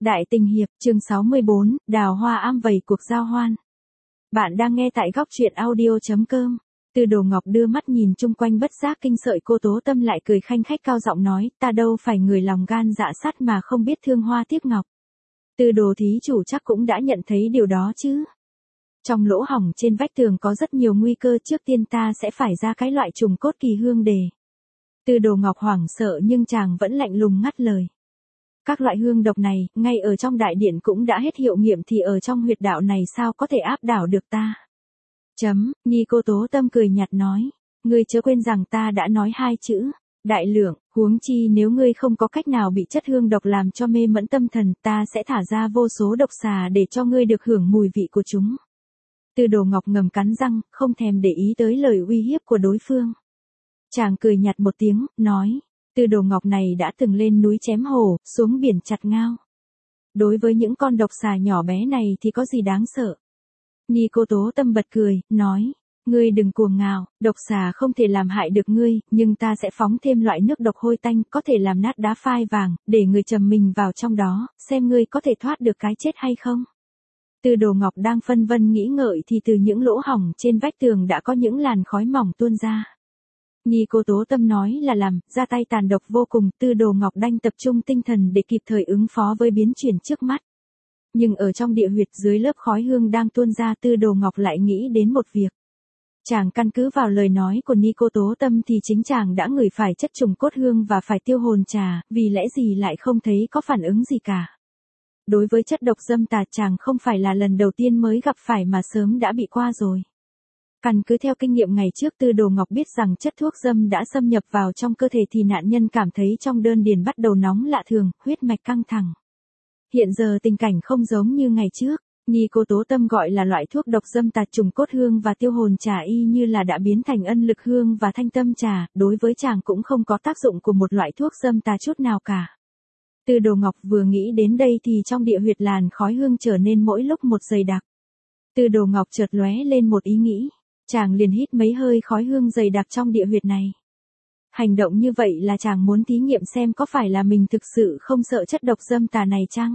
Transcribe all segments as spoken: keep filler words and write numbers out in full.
Đại tình hiệp, chương sáu mươi bốn, đào hoa am vầy cuộc giao hoan. Bạn đang nghe tại góc truyện audio chấm com. Tư Đồ Ngọc đưa mắt nhìn chung quanh bất giác kinh sợi, cô Tố Tâm lại cười khanh khách cao giọng nói, ta đâu phải người lòng gan dạ sắt mà không biết thương hoa tiếc ngọc. Tư Đồ thí chủ chắc cũng đã nhận thấy điều đó chứ. Trong lỗ hổng trên vách tường có rất nhiều nguy cơ, trước tiên ta sẽ phải ra cái loại trùng cốt kỳ hương đề. Tư Đồ Ngọc hoảng sợ nhưng chàng vẫn lạnh lùng ngắt lời. Các loại hương độc này, ngay ở trong đại điện cũng đã hết hiệu nghiệm thì ở trong huyệt đạo này sao có thể áp đảo được ta. Chấm, Nhi cô Tố Tâm cười nhạt nói, ngươi chớ quên rằng ta đã nói hai chữ, đại lượng, huống chi nếu ngươi không có cách nào bị chất hương độc làm cho mê mẫn tâm thần, ta sẽ thả ra vô số độc xà để cho ngươi được hưởng mùi vị của chúng. Tư Đồ Ngọc ngầm cắn răng, không thèm để ý tới lời uy hiếp của đối phương. Chàng cười nhạt một tiếng, nói. Tư Đồ Ngọc này đã từng lên núi chém hổ, xuống biển chặt ngao. Đối với những con độc xà nhỏ bé này thì có gì đáng sợ. Nhi cô Tố Tâm bật cười, nói, ngươi đừng cuồng ngạo, độc xà không thể làm hại được ngươi, nhưng ta sẽ phóng thêm loại nước độc hôi tanh có thể làm nát đá phai vàng, để ngươi trầm mình vào trong đó, xem ngươi có thể thoát được cái chết hay không. Tư Đồ Ngọc đang phân vân nghĩ ngợi thì từ những lỗ hổng trên vách tường đã có những làn khói mỏng tuôn ra. Nhi cô Tố Tâm nói là làm, ra tay tàn độc vô cùng, Tư Đồ Ngọc đành tập trung tinh thần để kịp thời ứng phó với biến chuyển trước mắt. Nhưng ở trong địa huyệt dưới lớp khói hương đang tuôn ra, Tư Đồ Ngọc lại nghĩ đến một việc. Chàng căn cứ vào lời nói của Nhi cô Tố Tâm thì chính chàng đã ngửi phải chất trùng cốt hương và phải tiêu hồn trà, vì lẽ gì lại không thấy có phản ứng gì cả. Đối với chất độc dâm tà chàng không phải là lần đầu tiên mới gặp phải mà sớm đã bị qua rồi. Căn cứ theo kinh nghiệm ngày trước, Tư Đồ Ngọc biết rằng chất thuốc dâm đã xâm nhập vào trong cơ thể thì nạn nhân cảm thấy trong đơn điền bắt đầu nóng lạ thường, huyết mạch căng thẳng. Hiện giờ tình cảnh không giống như ngày trước, Nhi cô Tố Tâm gọi là loại thuốc độc dâm tà trùng cốt hương và tiêu hồn trà y như là đã biến thành ân lực hương và thanh tâm trà, đối với chàng cũng không có tác dụng của một loại thuốc dâm tà chút nào cả. Tư Đồ Ngọc vừa nghĩ đến đây thì trong địa huyệt làn khói hương trở nên mỗi lúc một dày đặc. Tư Đồ Ngọc chợt lóe lên một ý nghĩ. Chàng liền hít mấy hơi khói hương dày đặc trong địa huyệt này. Hành động như vậy là chàng muốn thí nghiệm xem có phải là mình thực sự không sợ chất độc dâm tà này chăng?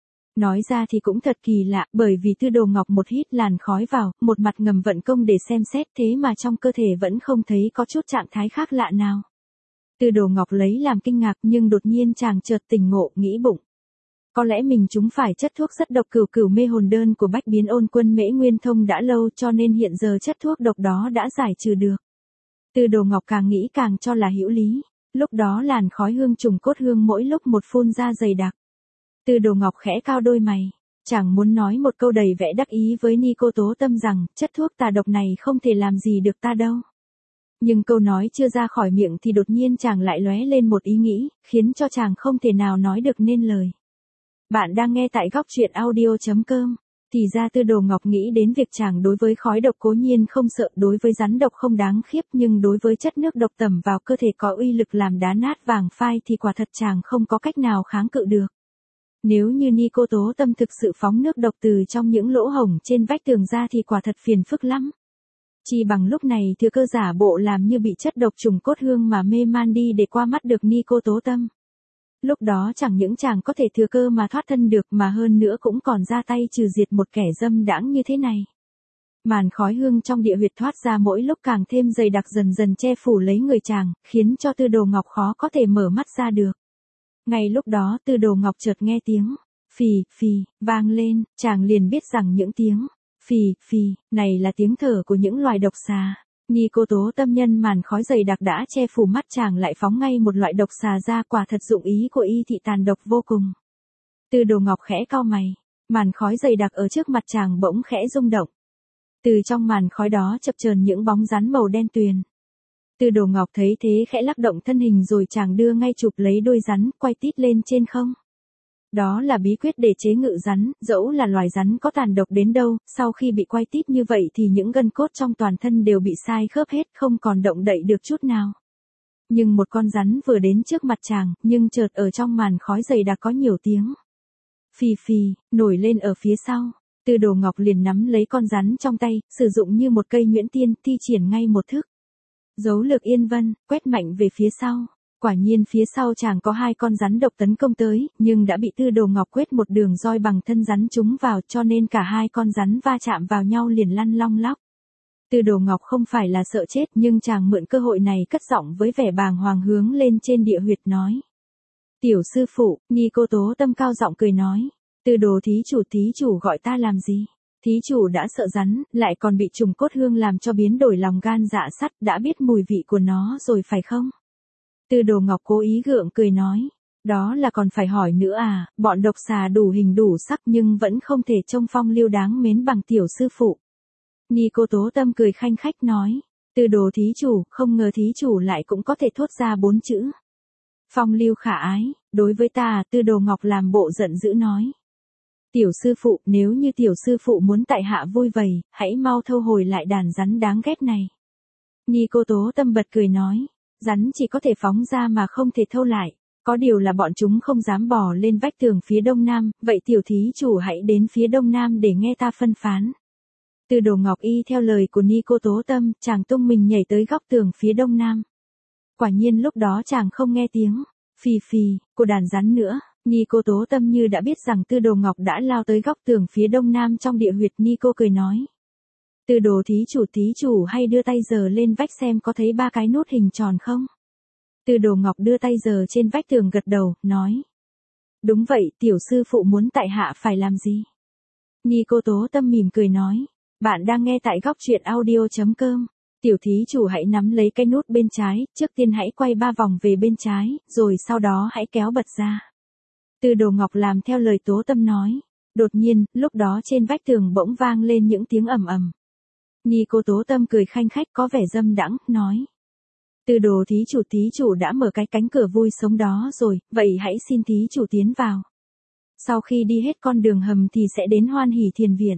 Nói ra thì cũng thật kỳ lạ, bởi vì Tư Đồ Ngọc một hít làn khói vào, một mặt ngầm vận công để xem xét, thế mà trong cơ thể vẫn không thấy có chút trạng thái khác lạ nào. Tư Đồ Ngọc lấy làm kinh ngạc, nhưng đột nhiên chàng chợt tỉnh ngộ, nghĩ bụng. Có lẽ mình trúng phải chất thuốc rất độc cửu cửu mê hồn đơn của Bách Biến Ôn Quân Mễ Nguyên Thông đã lâu, cho nên hiện giờ chất thuốc độc đó đã giải trừ được. Tư Đồ Ngọc càng nghĩ càng cho là hữu lý. Lúc đó làn khói hương trùng cốt hương mỗi lúc một phun ra dày đặc. Tư Đồ Ngọc khẽ cao đôi mày, chẳng muốn nói một câu đầy vẻ đắc ý với Nhi cô Tố Tâm rằng chất thuốc tà độc này không thể làm gì được ta đâu. Nhưng câu nói chưa ra khỏi miệng thì đột nhiên chàng lại lóe lên một ý nghĩ, khiến cho chàng không thể nào nói được nên lời. Bạn đang nghe tại góc truyện audio chấm com. Thì ra Tư Đồ Ngọc nghĩ đến việc chàng đối với khói độc cố nhiên không sợ, đối với rắn độc không đáng khiếp, nhưng đối với chất nước độc tẩm vào cơ thể có uy lực làm đá nát vàng phai thì quả thật chàng không có cách nào kháng cự được. Nếu như Nhi cô Tố Tâm thực sự phóng nước độc từ trong những lỗ hổng trên vách tường ra thì quả thật phiền phức lắm. Chỉ bằng lúc này thừa cơ giả bộ làm như bị chất độc trùng cốt hương mà mê man đi để qua mắt được Nhi cô Tố Tâm. Lúc đó chẳng những chàng có thể thừa cơ mà thoát thân được mà hơn nữa cũng còn ra tay trừ diệt một kẻ dâm đãng như thế này. Màn khói hương trong địa huyệt thoát ra mỗi lúc càng thêm dày đặc, dần dần che phủ lấy người chàng, khiến cho Tư Đồ Ngọc khó có thể mở mắt ra được. Ngay lúc đó Tư Đồ Ngọc chợt nghe tiếng phì phì vang lên, chàng liền biết rằng những tiếng phì phì này là tiếng thở của những loài độc xà. Nhi cô Tố Tâm nhân màn khói dày đặc đã che phủ mắt chàng lại phóng ngay một loại độc xà ra, quả thật dụng ý của y thị tàn độc vô cùng. Tư Đồ Ngọc khẽ cau mày, màn khói dày đặc ở trước mặt chàng bỗng khẽ rung động. Từ trong màn khói đó chập chờn những bóng rắn màu đen tuyền. Tư Đồ Ngọc thấy thế khẽ lắc động thân hình rồi chàng đưa ngay chụp lấy đôi rắn, quay tít lên trên không. Đó là bí quyết để chế ngự rắn, dẫu là loài rắn có tàn độc đến đâu, sau khi bị quay tít như vậy thì những gân cốt trong toàn thân đều bị sai khớp hết, không còn động đậy được chút nào. Nhưng một con rắn vừa đến trước mặt chàng, nhưng chợt ở trong màn khói dày đặc có nhiều tiếng phì phì nổi lên ở phía sau. Tư Đồ Ngọc liền nắm lấy con rắn trong tay, sử dụng như một cây nhuyễn tiên, thi triển ngay một thức dấu lực yên vân, quét mạnh về phía sau. Quả nhiên phía sau chàng có hai con rắn độc tấn công tới, nhưng đã bị Tư Đồ Ngọc quét một đường roi bằng thân rắn trúng vào, cho nên cả hai con rắn va chạm vào nhau liền lăn long lóc. Tư Đồ Ngọc không phải là sợ chết, nhưng chàng mượn cơ hội này cất giọng với vẻ bàng hoàng hướng lên trên địa huyệt nói. Tiểu sư phụ, Ni Cô Tố Tâm cao giọng cười nói. Tư Đồ thí chủ thí chủ gọi ta làm gì? Thí chủ đã sợ rắn, lại còn bị trùng cốt hương làm cho biến đổi lòng gan dạ sắt, đã biết mùi vị của nó rồi phải không? Tư Đồ Ngọc cố ý gượng cười nói. Đó là còn phải hỏi nữa à, bọn độc xà đủ hình đủ sắc nhưng vẫn không thể trông phong lưu đáng mến bằng tiểu sư phụ. Ni Cô Tố Tâm cười khanh khách nói. Tư Đồ thí chủ, không ngờ thí chủ lại cũng có thể thốt ra bốn chữ. Phong lưu khả ái, đối với ta, Tư Đồ Ngọc làm bộ giận dữ nói. Tiểu sư phụ, nếu như tiểu sư phụ muốn tại hạ vui vầy, hãy mau thâu hồi lại đàn rắn đáng ghét này. Ni Cô Tố Tâm bật cười nói. Rắn chỉ có thể phóng ra mà không thể thâu lại. Có điều là bọn chúng không dám bò lên vách tường phía đông nam, vậy tiểu thí chủ hãy đến phía đông nam để nghe ta phân phán. Tư Đồ Ngọc y theo lời của Ni Cô Tố Tâm, chàng tung mình nhảy tới góc tường phía đông nam. Quả nhiên lúc đó chàng không nghe tiếng phì phì của đàn rắn nữa. Ni Cô Tố Tâm như đã biết rằng Tư Đồ Ngọc đã lao tới góc tường phía đông nam trong địa huyệt. Ni Cô cười nói. Tư Đồ thí chủ thí chủ hay đưa tay giờ lên vách xem có thấy ba cái nút hình tròn không? Tư Đồ Ngọc đưa tay giờ trên vách tường gật đầu, nói. Đúng vậy, tiểu sư phụ muốn tại hạ phải làm gì? Ni Cô Tố Tâm mỉm cười nói. Bạn đang nghe tại góc truyện audio chấm com. Tiểu thí chủ hãy nắm lấy cái nút bên trái, trước tiên hãy quay ba vòng về bên trái, rồi sau đó hãy kéo bật ra. Tư Đồ Ngọc làm theo lời Tố Tâm nói. Đột nhiên, lúc đó trên vách tường bỗng vang lên những tiếng ầm ầm. Ni Cô Tố Tâm cười khanh khách có vẻ dâm đãng, nói. Tư Đồ thí chủ thí chủ đã mở cái cánh cửa vui sống đó rồi, vậy hãy xin thí chủ tiến vào. Sau khi đi hết con đường hầm thì sẽ đến Hoan Hỷ Thiền Viện.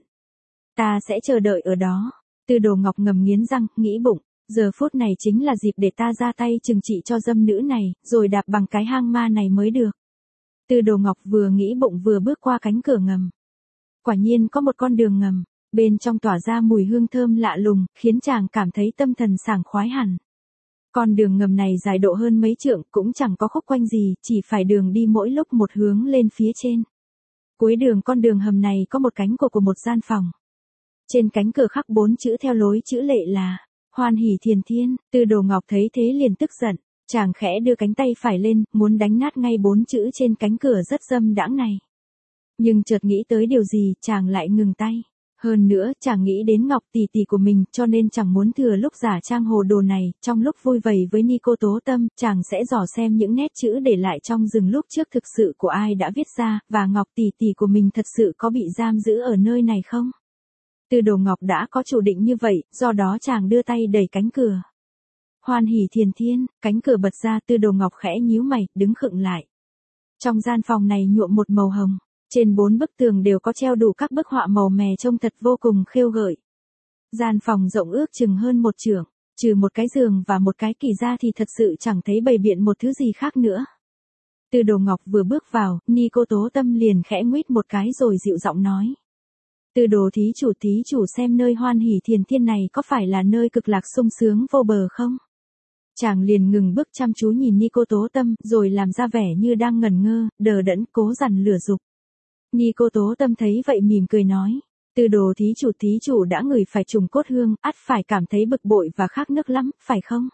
Ta sẽ chờ đợi ở đó. Tư Đồ Ngọc ngầm nghiến răng, nghĩ bụng, giờ phút này chính là dịp để ta ra tay trừng trị cho dâm nữ này, rồi đạp bằng cái hang ma này mới được. Tư Đồ Ngọc vừa nghĩ bụng vừa bước qua cánh cửa ngầm. Quả nhiên có một con đường ngầm, bên trong tỏa ra mùi hương thơm lạ lùng, khiến chàng cảm thấy tâm thần sảng khoái hẳn. Con đường ngầm này dài độ hơn mấy trượng, cũng chẳng có khúc quanh gì, chỉ phải đường đi mỗi lúc một hướng lên phía trên. Cuối đường con đường hầm này có một cánh cửa của một gian phòng. Trên cánh cửa khắc bốn chữ theo lối chữ lệ là Hoan Hỷ Thiền Thiên. Tư Đồ Ngọc thấy thế liền tức giận, chàng khẽ đưa cánh tay phải lên, muốn đánh nát ngay bốn chữ trên cánh cửa rất dâm đãng này. Nhưng chợt nghĩ tới điều gì, chàng lại ngừng tay. Hơn nữa, chàng nghĩ đến Ngọc tỷ tỷ của mình, cho nên chẳng muốn thừa lúc giả trang hồ đồ này, trong lúc vui vầy với Ni Cô Tố Tâm, chàng sẽ dò xem những nét chữ để lại trong rừng lúc trước thực sự của ai đã viết ra, và Ngọc tỷ tỷ của mình thật sự có bị giam giữ ở nơi này không? Tư Đồ Ngọc đã có chủ định như vậy, do đó chàng đưa tay đẩy cánh cửa. Hoan Hỷ Thiền Thiên, cánh cửa bật ra, Tư Đồ Ngọc khẽ nhíu mày, đứng khựng lại. Trong gian phòng này nhuộm một màu hồng. Trên bốn bức tường đều có treo đủ các bức họa màu mè trông thật vô cùng khêu gợi. Gian phòng rộng ước chừng hơn một trượng, trừ một cái giường và một cái kỷ ra thì thật sự chẳng thấy bày biện một thứ gì khác nữa. Tư Đồ Ngọc vừa bước vào, Ni Cô Tố Tâm liền khẽ nguýt một cái rồi dịu giọng nói. Tư Đồ thí chủ thí chủ xem nơi Hoan Hỷ Thiền Thiên này có phải là nơi cực lạc sung sướng vô bờ không? Chàng liền ngừng bước chăm chú nhìn Ni Cô Tố Tâm, rồi làm ra vẻ như đang ngẩn ngơ, đờ đẫn, cố dằn lửa dục. Ni Cô Tố Tâm thấy vậy mỉm cười nói. Tư Đồ thí chủ thí chủ đã ngửi phải trùng cốt hương, ắt phải cảm thấy bực bội và khát nước lắm, phải không?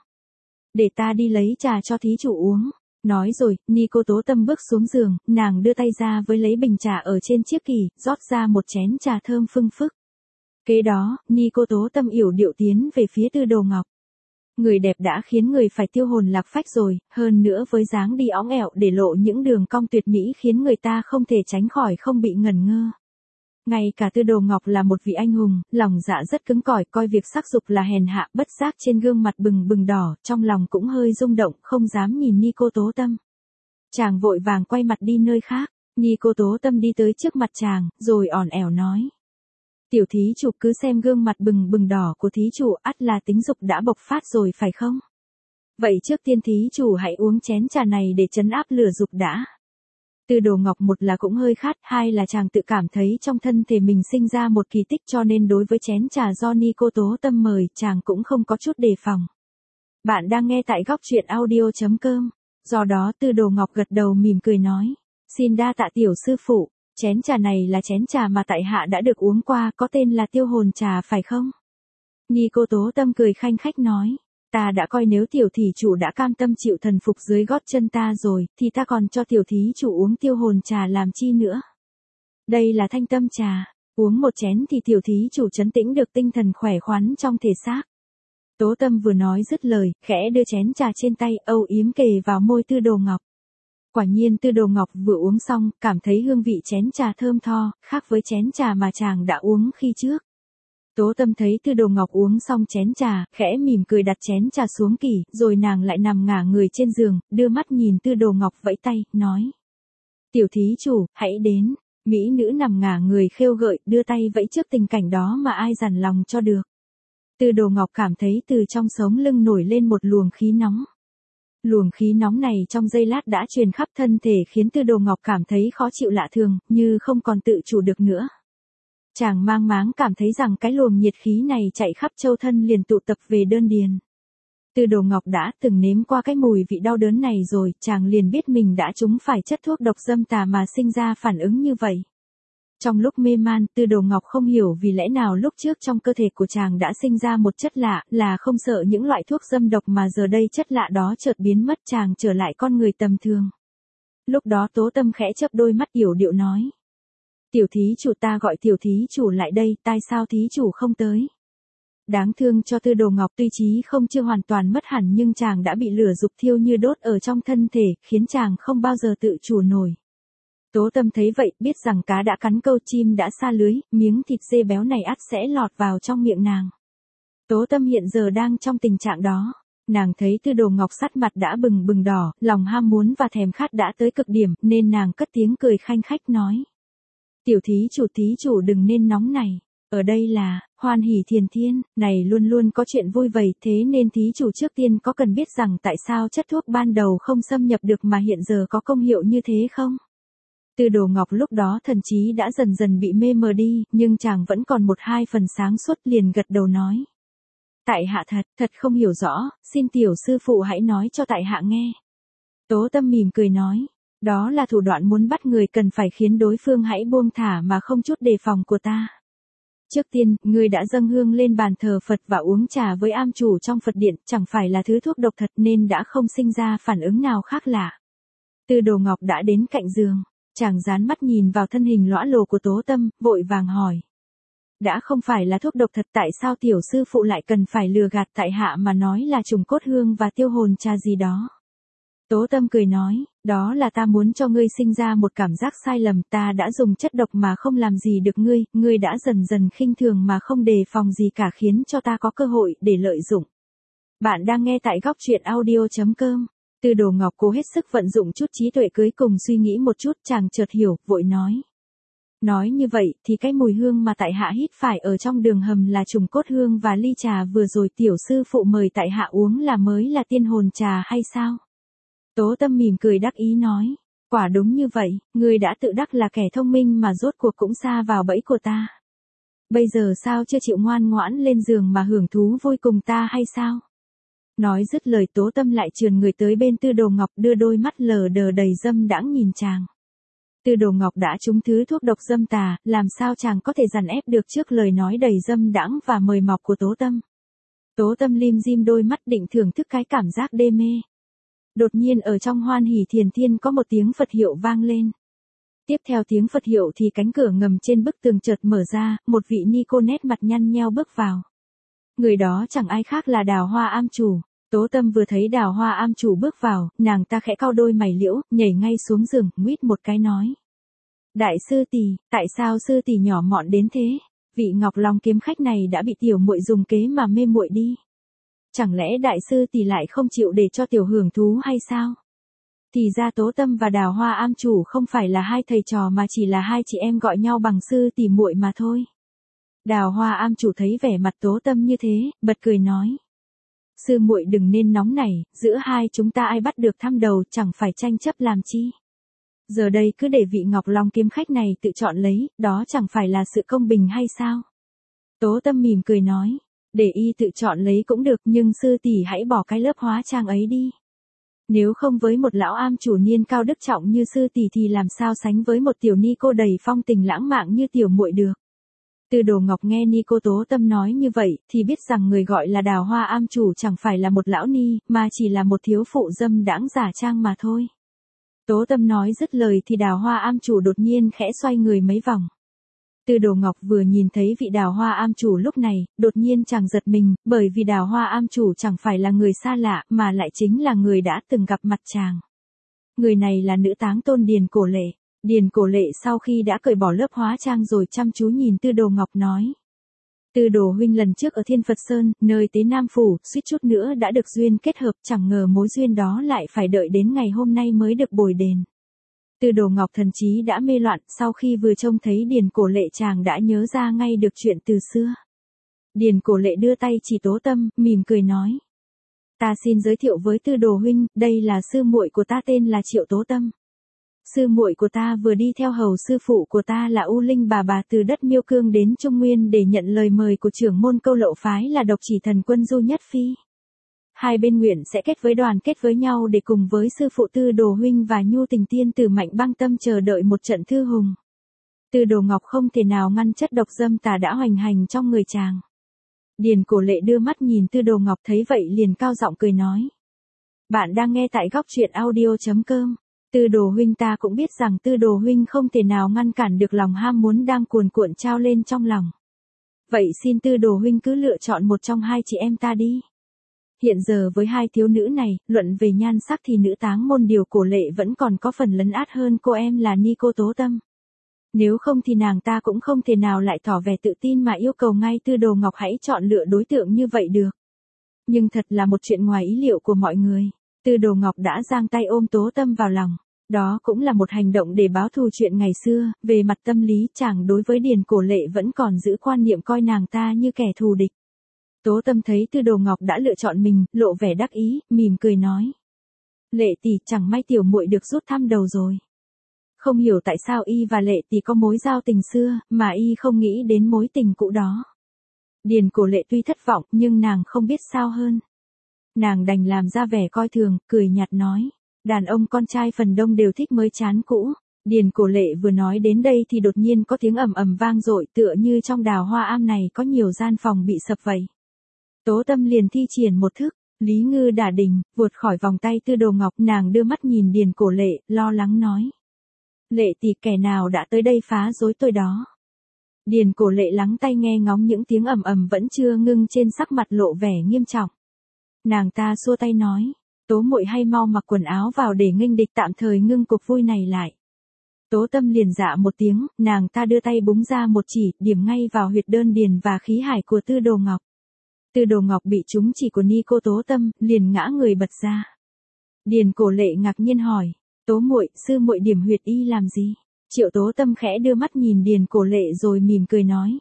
Để ta đi lấy trà cho thí chủ uống. Nói rồi, Ni Cô Tố Tâm bước xuống giường, nàng đưa tay ra với lấy bình trà ở trên chiếc kỷ, rót ra một chén trà thơm phưng phức. Kế đó, Ni Cô Tố Tâm yểu điệu tiến về phía Tư Đồ Ngọc. Người đẹp đã khiến người phải tiêu hồn lạc phách rồi, hơn nữa với dáng đi óng ẹo để lộ những đường cong tuyệt mỹ khiến người ta không thể tránh khỏi không bị ngẩn ngơ. Ngay cả Tư Đồ Ngọc là một vị anh hùng, lòng dạ rất cứng cỏi, coi việc sắc dục là hèn hạ, bất giác trên gương mặt bừng bừng đỏ, trong lòng cũng hơi rung động, không dám nhìn Ni Cô Tố Tâm. Chàng vội vàng quay mặt đi nơi khác, Ni Cô Tố Tâm đi tới trước mặt chàng, rồi ỏn ẻo nói. Tiểu thí chủ cứ xem gương mặt bừng bừng đỏ của thí chủ, ắt là tính dục đã bộc phát rồi phải không? Vậy trước tiên thí chủ hãy uống chén trà này để trấn áp lửa dục đã. Tư Đồ Ngọc một là cũng hơi khát, hai là chàng tự cảm thấy trong thân thể mình sinh ra một kỳ tích, cho nên đối với chén trà do Ni Cô Tố Tâm mời, chàng cũng không có chút đề phòng. Bạn đang nghe tại góc truyện audio chấm com. Do đó Tư Đồ Ngọc gật đầu mỉm cười nói, xin đa tạ tiểu sư phụ, chén trà này là chén trà mà tại hạ đã được uống qua, có tên là tiêu hồn trà phải không? Ni cô Tố Tâm cười khanh khách nói, ta đã coi nếu tiểu thí chủ đã cam tâm chịu thần phục dưới gót chân ta rồi, thì ta còn cho tiểu thí chủ uống tiêu hồn trà làm chi nữa. Đây là thanh tâm trà, uống một chén thì tiểu thí chủ trấn tĩnh được tinh thần khỏe khoắn trong thể xác. Tố Tâm vừa nói dứt lời, khẽ đưa chén trà trên tay, âu yếm kề vào môi Tư Đồ Ngọc. Quả nhiên Tư Đồ Ngọc vừa uống xong, cảm thấy hương vị chén trà thơm tho, khác với chén trà mà chàng đã uống khi trước. Tố Tâm thấy Tư Đồ Ngọc uống xong chén trà, khẽ mỉm cười đặt chén trà xuống kỷ, rồi nàng lại nằm ngả người trên giường, đưa mắt nhìn Tư Đồ Ngọc vẫy tay, nói. Tiểu thí chủ, hãy đến. Mỹ nữ nằm ngả người khêu gợi, đưa tay vẫy trước tình cảnh đó mà ai dằn lòng cho được. Tư Đồ Ngọc cảm thấy từ trong sống lưng nổi lên một luồng khí nóng. Luồng khí nóng này trong giây lát đã truyền khắp thân thể khiến Tư Đồ Ngọc cảm thấy khó chịu lạ thường, như không còn tự chủ được nữa. Chàng mang máng cảm thấy rằng cái luồng nhiệt khí này chạy khắp châu thân liền tụ tập về đơn điền. Tư Đồ Ngọc đã từng nếm qua cái mùi vị đau đớn này rồi, chàng liền biết mình đã trúng phải chất thuốc độc dâm tà mà sinh ra phản ứng như vậy. Trong lúc mê man, Tư Đồ Ngọc không hiểu vì lẽ nào lúc trước trong cơ thể của chàng đã sinh ra một chất lạ, là không sợ những loại thuốc dâm độc mà giờ đây chất lạ đó chợt biến mất, chàng trở lại con người tầm thường. Lúc đó Tố Tâm khẽ chớp đôi mắt yểu điệu nói. Tiểu thí chủ, ta gọi tiểu thí chủ lại đây, tại sao thí chủ không tới? Đáng thương cho Tư Đồ Ngọc, tuy chí không chưa hoàn toàn mất hẳn nhưng chàng đã bị lửa dục thiêu như đốt ở trong thân thể, khiến chàng không bao giờ tự chủ nổi. Tố Tâm thấy vậy, biết rằng cá đã cắn câu, chim đã sa lưới, miếng thịt dê béo này ắt sẽ lọt vào trong miệng nàng. Tố Tâm hiện giờ đang trong tình trạng đó. Nàng thấy Tư Đồ Ngọc sắc mặt đã bừng bừng đỏ, lòng ham muốn và thèm khát đã tới cực điểm, nên nàng cất tiếng cười khanh khách nói. Tiểu thí chủ, thí chủ đừng nên nóng này. Ở đây là Hoan Hỷ Thiền Thiên, này luôn luôn có chuyện vui vầy, thế nên thí chủ trước tiên có cần biết rằng tại sao chất thuốc ban đầu không xâm nhập được mà hiện giờ có công hiệu như thế không? Tư Đồ Ngọc lúc đó thần trí đã dần dần bị mê mờ đi, nhưng chàng vẫn còn một hai phần sáng suốt, liền gật đầu nói. Tại hạ thật, thật không hiểu rõ, xin tiểu sư phụ hãy nói cho tại hạ nghe. Tố Tâm mỉm cười nói. Đó là thủ đoạn muốn bắt người, cần phải khiến đối phương hãy buông thả mà không chút đề phòng của ta. Trước tiên, ngươi đã dâng hương lên bàn thờ Phật và uống trà với am chủ trong Phật điện, chẳng phải là thứ thuốc độc thật nên đã không sinh ra phản ứng nào khác lạ. Tư Đồ Ngọc đã đến cạnh giường, chàng dán mắt nhìn vào thân hình lõa lồ của Tố Tâm, vội vàng hỏi. Đã không phải là thuốc độc thật, tại sao tiểu sư phụ lại cần phải lừa gạt tại hạ mà nói là trùng cốt hương và tiêu hồn trà gì đó? Tố Tâm cười nói, đó là ta muốn cho ngươi sinh ra một cảm giác sai lầm, ta đã dùng chất độc mà không làm gì được ngươi, ngươi đã dần dần khinh thường mà không đề phòng gì cả, khiến cho ta có cơ hội để lợi dụng. Bạn đang nghe tại góc truyện audio chấm com. Tư Đồ Ngọc cố hết sức vận dụng chút trí tuệ cưới cùng suy nghĩ một chút, chàng chợt hiểu, vội nói. Nói như vậy thì cái mùi hương mà tại hạ hít phải ở trong đường hầm là trùng cốt hương, và ly trà vừa rồi tiểu sư phụ mời tại hạ uống là mới là tiên hồn trà hay sao? Tố Tâm mỉm cười đắc ý nói, quả đúng như vậy, ngươi đã tự đắc là kẻ thông minh mà rốt cuộc cũng sa vào bẫy của ta. Bây giờ sao chưa chịu ngoan ngoãn lên giường mà hưởng thú vui cùng ta hay sao? Nói dứt lời, Tố Tâm lại trườn người tới bên Tư Đồ Ngọc, đưa đôi mắt lờ đờ đầy dâm đãng nhìn chàng. Tư Đồ Ngọc đã trúng thứ thuốc độc dâm tà, làm sao chàng có thể dằn ép được trước lời nói đầy dâm đãng và mời mọc của Tố Tâm. Tố Tâm lim dim đôi mắt định thưởng thức cái cảm giác đê mê. Đột nhiên ở trong Hoan Hỷ Thiền Thiên có một tiếng Phật hiệu vang lên. Tiếp theo tiếng Phật hiệu thì cánh cửa ngầm trên bức tường chợt mở ra, một vị ni cô nét mặt nhăn nheo bước vào. Người đó chẳng ai khác là Đào Hoa am chủ. Tố Tâm vừa thấy Đào Hoa am chủ bước vào, nàng ta khẽ cau đôi mày liễu, nhảy ngay xuống giường, nguýt một cái nói. Đại sư tỷ, tại sao sư tỷ nhỏ mọn đến thế? Vị Ngọc Long kiếm khách này đã bị tiểu muội dùng kế mà mê muội đi. Chẳng lẽ đại sư tỷ lại không chịu để cho tiểu hưởng thú hay sao? Thì ra Tố Tâm và Đào Hoa am chủ không phải là hai thầy trò mà chỉ là hai chị em gọi nhau bằng sư tỷ muội mà thôi. Đào Hoa am chủ thấy vẻ mặt Tố Tâm như thế, bật cười nói. Sư muội đừng nên nóng nảy, giữa hai chúng ta ai bắt được thăm đầu, chẳng phải tranh chấp làm chi. Giờ đây cứ để vị Ngọc Long kiếm khách này tự chọn lấy, đó chẳng phải là sự công bình hay sao? Tố Tâm mỉm cười nói. Để y tự chọn lấy cũng được, nhưng sư tỷ hãy bỏ cái lớp hóa trang ấy đi. Nếu không với một lão am chủ niên cao đức trọng như sư tỷ thì làm sao sánh với một tiểu ni cô đầy phong tình lãng mạn như tiểu muội được. Tư Đồ Ngọc nghe ni cô Tố Tâm nói như vậy, thì biết rằng người gọi là Đào Hoa am chủ chẳng phải là một lão ni, mà chỉ là một thiếu phụ dâm đãng giả trang mà thôi. Tố Tâm nói dứt lời thì Đào Hoa am chủ đột nhiên khẽ xoay người mấy vòng. Tư Đồ Ngọc vừa nhìn thấy vị Đào Hoa am chủ lúc này, đột nhiên chàng giật mình, bởi vì Đào Hoa am chủ chẳng phải là người xa lạ, mà lại chính là người đã từng gặp mặt chàng. Người này là nữ táng tôn Điền Cổ Lệ. Điền Cổ Lệ sau khi đã cởi bỏ lớp hóa trang rồi chăm chú nhìn Tư Đồ Ngọc nói. Tư Đồ huynh lần trước ở Thiên Phật Sơn, nơi Tế Nam Phủ, suýt chút nữa đã được duyên kết hợp, chẳng ngờ mối duyên đó lại phải đợi đến ngày hôm nay mới được bồi đền. Tư Đồ Ngọc thần trí đã mê loạn, sau khi vừa trông thấy Điền Cổ Lệ chàng đã nhớ ra ngay được chuyện từ xưa. Điền Cổ Lệ đưa tay chỉ Tố Tâm, mỉm cười nói. Ta xin giới thiệu với Tư Đồ huynh, đây là sư muội của ta tên là Triệu Tố Tâm. Sư muội của ta vừa đi theo hầu sư phụ của ta là U Linh bà bà từ đất Miêu Cương đến Trung Nguyên để nhận lời mời của trưởng môn Câu Lậu phái là Độc Chỉ Thần Quân Du Nhất Phi. Hai bên nguyện sẽ kết với đoàn kết với nhau để cùng với sư phụ Tư Đồ huynh và Nhu Tình tiên tử Mạnh Băng Tâm chờ đợi một trận thư hùng. Tư Đồ Ngọc không thể nào ngăn chất độc dâm tà đã hoành hành trong người chàng. Điền Cổ Lệ đưa mắt nhìn Tư Đồ Ngọc thấy vậy liền cao giọng cười nói. Bạn đang nghe tại góc truyện audio chấm com. Tư Đồ huynh, ta cũng biết rằng Tư Đồ huynh không thể nào ngăn cản được lòng ham muốn đang cuồn cuộn trao lên trong lòng. Vậy xin Tư Đồ huynh cứ lựa chọn một trong hai chị em ta đi. Hiện giờ với hai thiếu nữ này, luận về nhan sắc thì nữ táng môn Điều Cổ Lệ vẫn còn có phần lấn át hơn cô em là ni cô Tố Tâm. Nếu không thì nàng ta cũng không thể nào lại tỏ vẻ tự tin mà yêu cầu ngay Tư Đồ Ngọc hãy chọn lựa đối tượng như vậy được. Nhưng thật là một chuyện ngoài ý liệu của mọi người. Tư Đồ Ngọc đã giang tay ôm Tố Tâm vào lòng. Đó cũng là một hành động để báo thù chuyện ngày xưa, về mặt tâm lý chàng đối với Điền Cổ Lệ vẫn còn giữ quan niệm coi nàng ta như kẻ thù địch. Tố Tâm thấy Tư Đồ Ngọc đã lựa chọn mình, lộ vẻ đắc ý, mỉm cười nói. Lệ tỷ, chẳng may tiểu muội được rút thăm đầu rồi. Không hiểu tại sao y và Lệ tỷ có mối giao tình xưa, mà y không nghĩ đến mối tình cũ đó. Điền Cổ Lệ tuy thất vọng, nhưng nàng không biết sao hơn. Nàng đành làm ra vẻ coi thường, cười nhạt nói. Đàn ông con trai phần đông đều thích mới chán cũ. Điền Cổ Lệ vừa nói đến đây thì đột nhiên có tiếng ầm ầm vang dội, tựa như trong Đào Hoa am này có nhiều gian phòng bị sập vậy. Tố Tâm liền thi triển một thức, Lý Ngư Đả Đình, vụt khỏi vòng tay Tư Đồ Ngọc, nàng đưa mắt nhìn Điền Cổ Lệ, lo lắng nói. Lệ tỷ, kẻ nào đã tới đây phá rối tôi đó. Điền Cổ Lệ lắng tai nghe ngóng những tiếng ầm ầm vẫn chưa ngưng, trên sắc mặt lộ vẻ nghiêm trọng. Nàng ta xua tay nói. Tố muội hay mau mặc quần áo vào để nghênh địch, tạm thời ngưng cuộc vui này lại. Tố Tâm liền dạ một tiếng, nàng ta đưa tay búng ra một chỉ, điểm ngay vào huyệt đơn điền và khí hải của Tư Đồ Ngọc. Tư Đồ Ngọc bị trúng chỉ của ni cô Tố Tâm, liền ngã người bật ra. Điền Cổ Lệ ngạc nhiên hỏi, Tố muội, sư muội điểm huyệt y làm gì? Triệu Tố Tâm khẽ đưa mắt nhìn Điền Cổ Lệ rồi mỉm cười nói.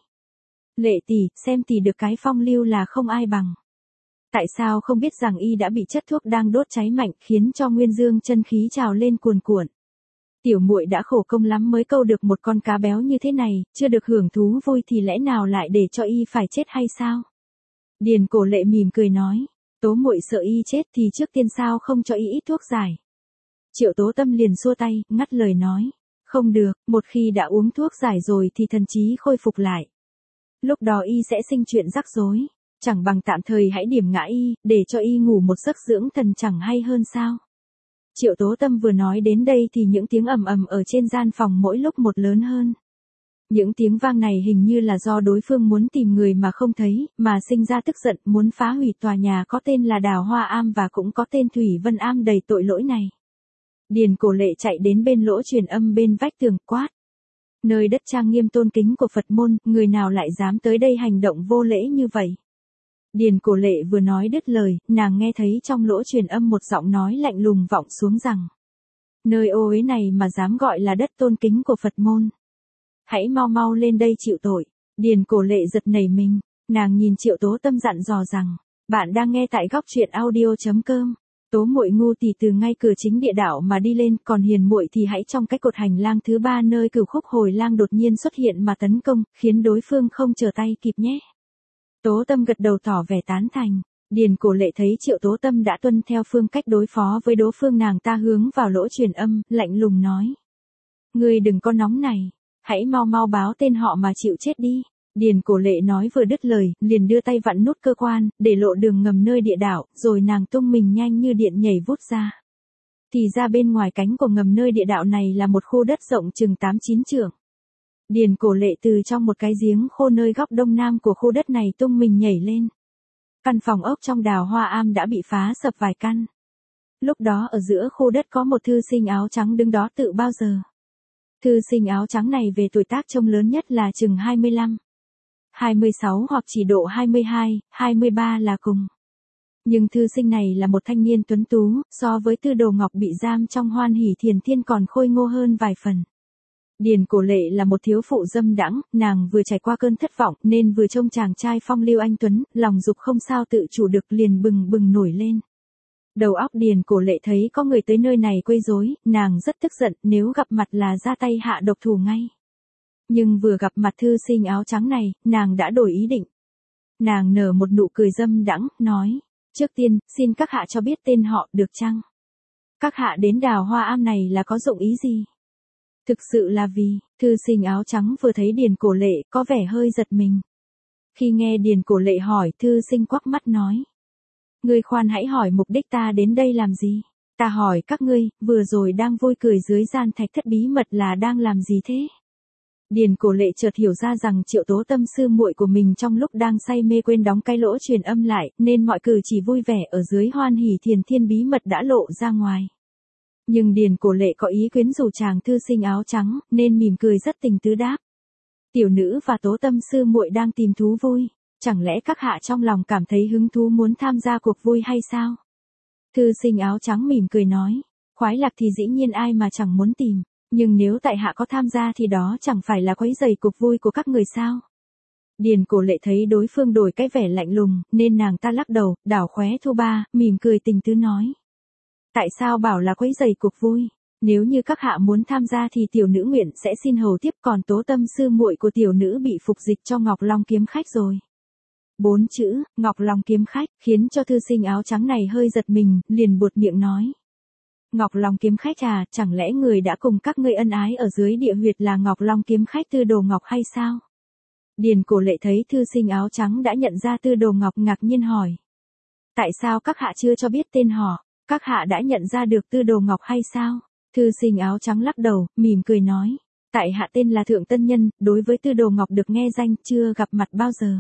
Lệ tỷ, xem tỷ được cái phong lưu là không ai bằng. Tại sao không biết rằng y đã bị chất thuốc đang đốt cháy mạnh, khiến cho nguyên dương chân khí trào lên cuồn cuộn. Tiểu muội đã khổ công lắm mới câu được một con cá béo như thế này, chưa được hưởng thú vui thì lẽ nào lại để cho y phải chết hay sao? Điền Cổ Lệ mỉm cười nói, Tố muội sợ y chết thì trước tiên sao không cho y ít thuốc giải. Triệu Tố Tâm liền xua tay, ngắt lời nói, không được, một khi đã uống thuốc giải rồi thì thần trí khôi phục lại. Lúc đó y sẽ sinh chuyện rắc rối. Chẳng bằng tạm thời hãy điểm ngã y, để cho y ngủ một giấc dưỡng thần chẳng hay hơn sao. Triệu Tố Tâm vừa nói đến đây thì những tiếng ầm ầm ở trên gian phòng mỗi lúc một lớn hơn. Những tiếng vang này hình như là do đối phương muốn tìm người mà không thấy, mà sinh ra tức giận muốn phá hủy tòa nhà có tên là Đào Hoa Am và cũng có tên Thủy Vân Am đầy tội lỗi này. Điền Cổ Lệ chạy đến bên lỗ truyền âm bên vách tường quát. Nơi đất trang nghiêm tôn kính của Phật môn, người nào lại dám tới đây hành động vô lễ như vậy? Điền Cổ Lệ vừa nói đứt lời, nàng nghe thấy trong lỗ truyền âm một giọng nói lạnh lùng vọng xuống rằng. Nơi ô uế này mà dám gọi là đất tôn kính của Phật môn. Hãy mau mau lên đây chịu tội. Điền Cổ Lệ giật nảy mình, nàng nhìn Triệu Tố Tâm dặn dò rằng. Bạn đang nghe tại góc truyện audio chấm com. Tố muội ngu thì từ ngay cửa chính địa đạo mà đi lên, còn hiền muội thì hãy trong cái cột hành lang thứ ba nơi Cửu Khúc Hồi Lang đột nhiên xuất hiện mà tấn công, khiến đối phương không trở tay kịp nhé. Tố Tâm gật đầu tỏ vẻ tán thành. Điền Cổ Lệ thấy Triệu Tố Tâm đã tuân theo phương cách đối phó với đối phương, nàng ta hướng vào lỗ truyền âm, lạnh lùng nói. Ngươi đừng có nóng này, hãy mau mau báo tên họ mà chịu chết đi. Điền Cổ Lệ nói vừa đứt lời, liền đưa tay vặn nút cơ quan, để lộ đường ngầm nơi địa đạo, rồi nàng tung mình nhanh như điện nhảy vút ra. Thì ra bên ngoài cánh của ngầm nơi địa đạo này là một khu đất rộng chừng tám chín trượng. Điền Cổ Lệ từ trong một cái giếng khô nơi góc đông nam của khu đất này tung mình nhảy lên. Căn phòng ốc trong Đào Hoa Am đã bị phá sập vài căn. Lúc đó ở giữa khu đất có một thư sinh áo trắng đứng đó tự bao giờ. Thư sinh áo trắng này về tuổi tác trông lớn nhất là chừng hai mươi lăm. hai mươi sáu hoặc chỉ độ hai mươi hai, hai mươi ba là cùng. Nhưng thư sinh này là một thanh niên tuấn tú, so với Tư Đồ Ngọc bị giam trong Hoan Hỷ Thiền Thiên còn khôi ngô hơn vài phần. Điền Cổ Lệ là một thiếu phụ dâm đãng, nàng vừa trải qua cơn thất vọng nên vừa trông chàng trai phong lưu anh tuấn, lòng dục không sao tự chủ được liền bừng bừng nổi lên. Đầu óc Điền Cổ Lệ thấy có người tới nơi này quấy rối, nàng rất tức giận, nếu gặp mặt là ra tay hạ độc thủ ngay. Nhưng vừa gặp mặt thư sinh áo trắng này, nàng đã đổi ý định. Nàng nở một nụ cười dâm đãng, nói, trước tiên, xin các hạ cho biết tên họ, được chăng? Các hạ đến Đào Hoa Am này là có dụng ý gì? Thực sự là vì, thư sinh áo trắng vừa thấy Điền Cổ Lệ, có vẻ hơi giật mình. Khi nghe Điền Cổ Lệ hỏi, thư sinh quắc mắt nói. Ngươi khoan hãy hỏi mục đích ta đến đây làm gì? Ta hỏi các ngươi, vừa rồi đang vui cười dưới gian thạch thất bí mật là đang làm gì thế? Điền Cổ Lệ chợt hiểu ra rằng Triệu Tố Tâm sư muội của mình trong lúc đang say mê quên đóng cái lỗ truyền âm lại, nên mọi cử chỉ vui vẻ ở dưới Hoan Hỷ Thiền Thiên bí mật đã lộ ra ngoài. Nhưng Điền Cổ Lệ có ý quyến rũ chàng thư sinh áo trắng, nên mỉm cười rất tình tứ đáp. Tiểu nữ và Tố Tâm sư muội đang tìm thú vui, chẳng lẽ các hạ trong lòng cảm thấy hứng thú muốn tham gia cuộc vui hay sao? Thư sinh áo trắng mỉm cười nói, khoái lạc thì dĩ nhiên ai mà chẳng muốn tìm, nhưng nếu tại hạ có tham gia thì đó chẳng phải là quấy rầy cuộc vui của các người sao? Điền Cổ Lệ thấy đối phương đổi cái vẻ lạnh lùng, nên nàng ta lắc đầu, đảo khóe thu ba, mỉm cười tình tứ nói. Tại sao bảo là quấy rầy cuộc vui? Nếu như các hạ muốn tham gia thì tiểu nữ nguyện sẽ xin hầu tiếp, còn Tố Tâm sư muội của tiểu nữ bị phục dịch cho Ngọc Long kiếm khách rồi. Bốn chữ, Ngọc Long kiếm khách, khiến cho thư sinh áo trắng này hơi giật mình, liền buột miệng nói. Ngọc Long kiếm khách à, chẳng lẽ người đã cùng các ngươi ân ái ở dưới địa huyệt là Ngọc Long kiếm khách Tư Đồ Ngọc hay sao? Điền Cổ Lệ thấy thư sinh áo trắng đã nhận ra Tư Đồ Ngọc, ngạc nhiên hỏi. Tại sao các hạ chưa cho biết tên họ? Các hạ đã nhận ra được Tư Đồ Ngọc hay sao? Thư sinh áo trắng lắc đầu, mỉm cười nói. Tại hạ tên là Thượng Tân Nhân, đối với Tư Đồ Ngọc được nghe danh, chưa gặp mặt bao giờ.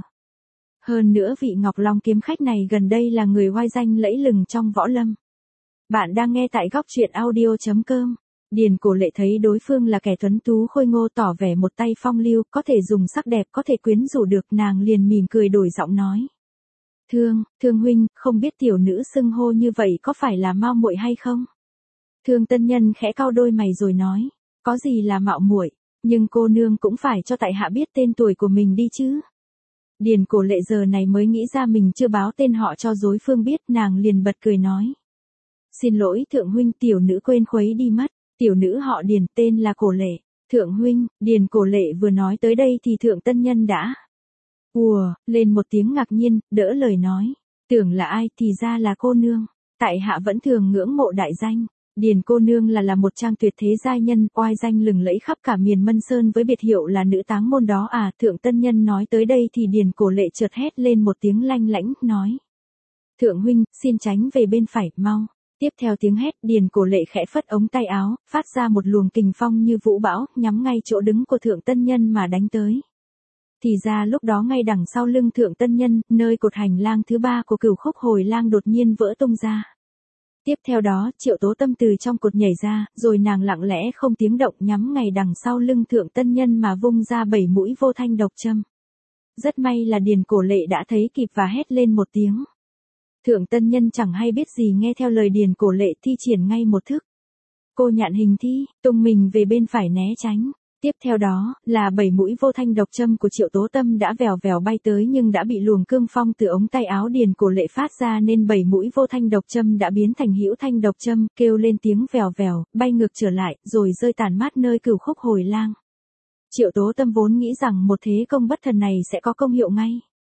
Hơn nữa vị Ngọc Long kiếm khách này gần đây là người oai danh lẫy lừng trong võ lâm. Bạn đang nghe tại góc truyện audio chấm com. Điền Cổ Lệ thấy đối phương là kẻ tuấn tú khôi ngô, tỏ vẻ một tay phong lưu, có thể dùng sắc đẹp có thể quyến rũ được, nàng liền mỉm cười đổi giọng nói. Thương, Thương huynh, không biết tiểu nữ xưng hô như vậy có phải là mạo muội hay không? Thương Tân Nhân khẽ cau đôi mày rồi nói, có gì là mạo muội, nhưng cô nương cũng phải cho tại hạ biết tên tuổi của mình đi chứ. Điền Cổ Lệ giờ này mới nghĩ ra mình chưa báo tên họ cho đối phương biết, nàng liền bật cười nói. Xin lỗi Thượng huynh, tiểu nữ quên khuấy đi mất, tiểu nữ họ Điền, tên là Cổ Lệ. Thượng huynh, Điền Cổ Lệ vừa nói tới đây thì Thượng Tân Nhân đã ùa lên một tiếng ngạc nhiên, đỡ lời nói. Tưởng là ai, thì ra là cô nương. Tại hạ vẫn thường ngưỡng mộ đại danh. Điền cô nương là là một trang tuyệt thế giai nhân, oai danh lừng lẫy khắp cả miền Mân Sơn với biệt hiệu là nữ táng môn đó à. Thượng Tân Nhân nói tới đây thì Điền Cổ Lệ chợt hét lên một tiếng lanh lãnh, nói. Thượng huynh, xin tránh về bên phải, mau. Tiếp theo tiếng hét, Điền Cổ Lệ khẽ phất ống tay áo, phát ra một luồng kình phong như vũ bão, nhắm ngay chỗ đứng của Thượng Tân Nhân mà đánh tới. Thì ra lúc đó ngay đằng sau lưng Thượng Tân Nhân, nơi cột hành lang thứ ba của Cửu Khúc Hồi Lang đột nhiên vỡ tung ra. Tiếp theo đó, Triệu Tố Tâm từ trong cột nhảy ra, rồi nàng lặng lẽ không tiếng động nhắm ngay đằng sau lưng Thượng Tân Nhân mà vung ra bảy mũi vô thanh độc châm. Rất may là Điền Cổ Lệ đã thấy kịp và hét lên một tiếng. Thượng Tân Nhân chẳng hay biết gì nghe theo lời Điền Cổ Lệ thi triển ngay một thức. Cô nhạn hình thi, tung mình về bên phải né tránh. Tiếp theo đó, là bảy mũi vô thanh độc châm của Triệu Tố Tâm đã vèo vèo bay tới nhưng đã bị luồng cương phong từ ống tay áo Điền Cổ Lệ phát ra nên bảy mũi vô thanh độc châm đã biến thành hữu thanh độc châm, kêu lên tiếng vèo vèo, bay ngược trở lại, rồi rơi tàn mát nơi Cửu Khúc Hồi Lang. Triệu Tố Tâm vốn nghĩ rằng một thế công bất thần này sẽ có công hiệu ngay.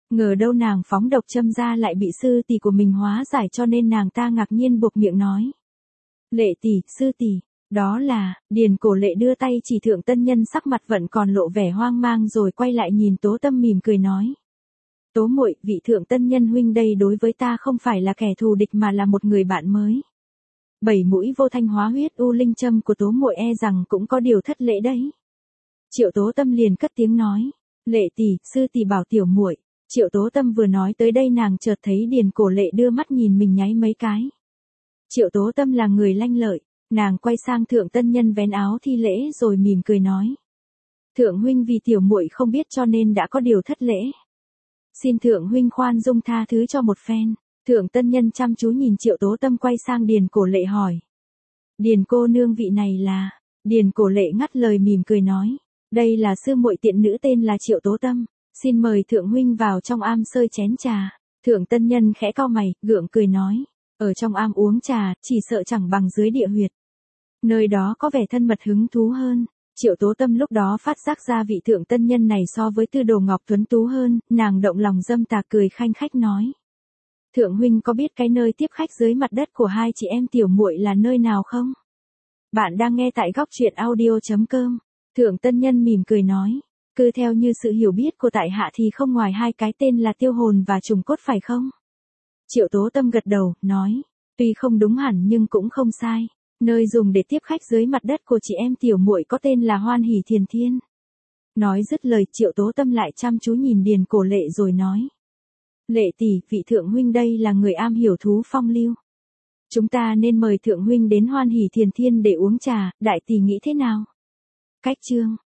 Ngờ đâu nàng phóng độc châm ra lại bị sư tỷ của mình hóa giải, cho nên nàng ta ngạc nhiên buộc miệng nói. Lệ tỷ, sư tỷ, đó là, Điền Cổ Lệ đưa tay chỉ Thượng Tân Nhân, sắc mặt vẫn còn lộ vẻ hoang mang rồi quay lại nhìn Tố Tâm mỉm cười nói. Tố muội, vị Thượng Tân Nhân huynh đây đối với ta không phải là kẻ thù địch mà là một người bạn mới. Bảy mũi vô thanh hóa huyết u linh châm của Tố muội e rằng cũng có điều thất lễ đấy. Triệu Tố Tâm liền cất tiếng nói. Lệ tỷ, sư tỷ bảo tiểu muội. Triệu Tố Tâm vừa nói tới đây nàng chợt thấy Điền Cổ Lệ đưa mắt nhìn mình nháy mấy cái. Triệu Tố Tâm là người lanh lợi, nàng quay sang Thượng Tân Nhân vén áo thi lễ rồi mỉm cười nói. Thượng huynh vì tiểu muội không biết cho nên đã có điều thất lễ. Xin Thượng huynh khoan dung tha thứ cho một phen. Thượng Tân Nhân chăm chú nhìn Triệu Tố Tâm quay sang Điền Cổ Lệ hỏi. Điền cô nương vị này là, Điền Cổ Lệ ngắt lời mỉm cười nói. Đây là sư muội tiện nữ tên là Triệu Tố Tâm, xin mời Thượng huynh vào trong am sơi chén trà. Thượng Tân Nhân khẽ cau mày, gượng cười nói. Ở trong am uống trà, chỉ sợ chẳng bằng dưới địa huyệt. Nơi đó có vẻ thân mật hứng thú hơn. Triệu Tố Tâm lúc đó phát giác ra vị Thượng Tân Nhân này so với Tư Đồ Ngọc tuấn tú hơn, nàng động lòng dâm tà cười khanh khách nói. Thượng huynh có biết cái nơi tiếp khách dưới mặt đất của hai chị em tiểu muội là nơi nào không? Bạn đang nghe tại góc truyện audio chấm com. Thượng Tân Nhân mỉm cười nói. Cứ theo như sự hiểu biết của tại hạ thì không ngoài hai cái tên là Tiêu Hồn và Trùng Cốt phải không? Triệu Tố Tâm gật đầu, nói. Tuy không đúng hẳn nhưng cũng không sai. Nơi dùng để tiếp khách dưới mặt đất của chị em tiểu muội có tên là Hoan Hỷ Thiền Thiên. Nói dứt lời Triệu Tố Tâm lại chăm chú nhìn Điền Cổ Lệ rồi nói. Lệ tỷ, vị Thượng huynh đây là người am hiểu thú phong lưu. Chúng ta nên mời Thượng huynh đến Hoan Hỷ Thiền Thiên để uống trà, đại tỷ nghĩ thế nào? Cách chương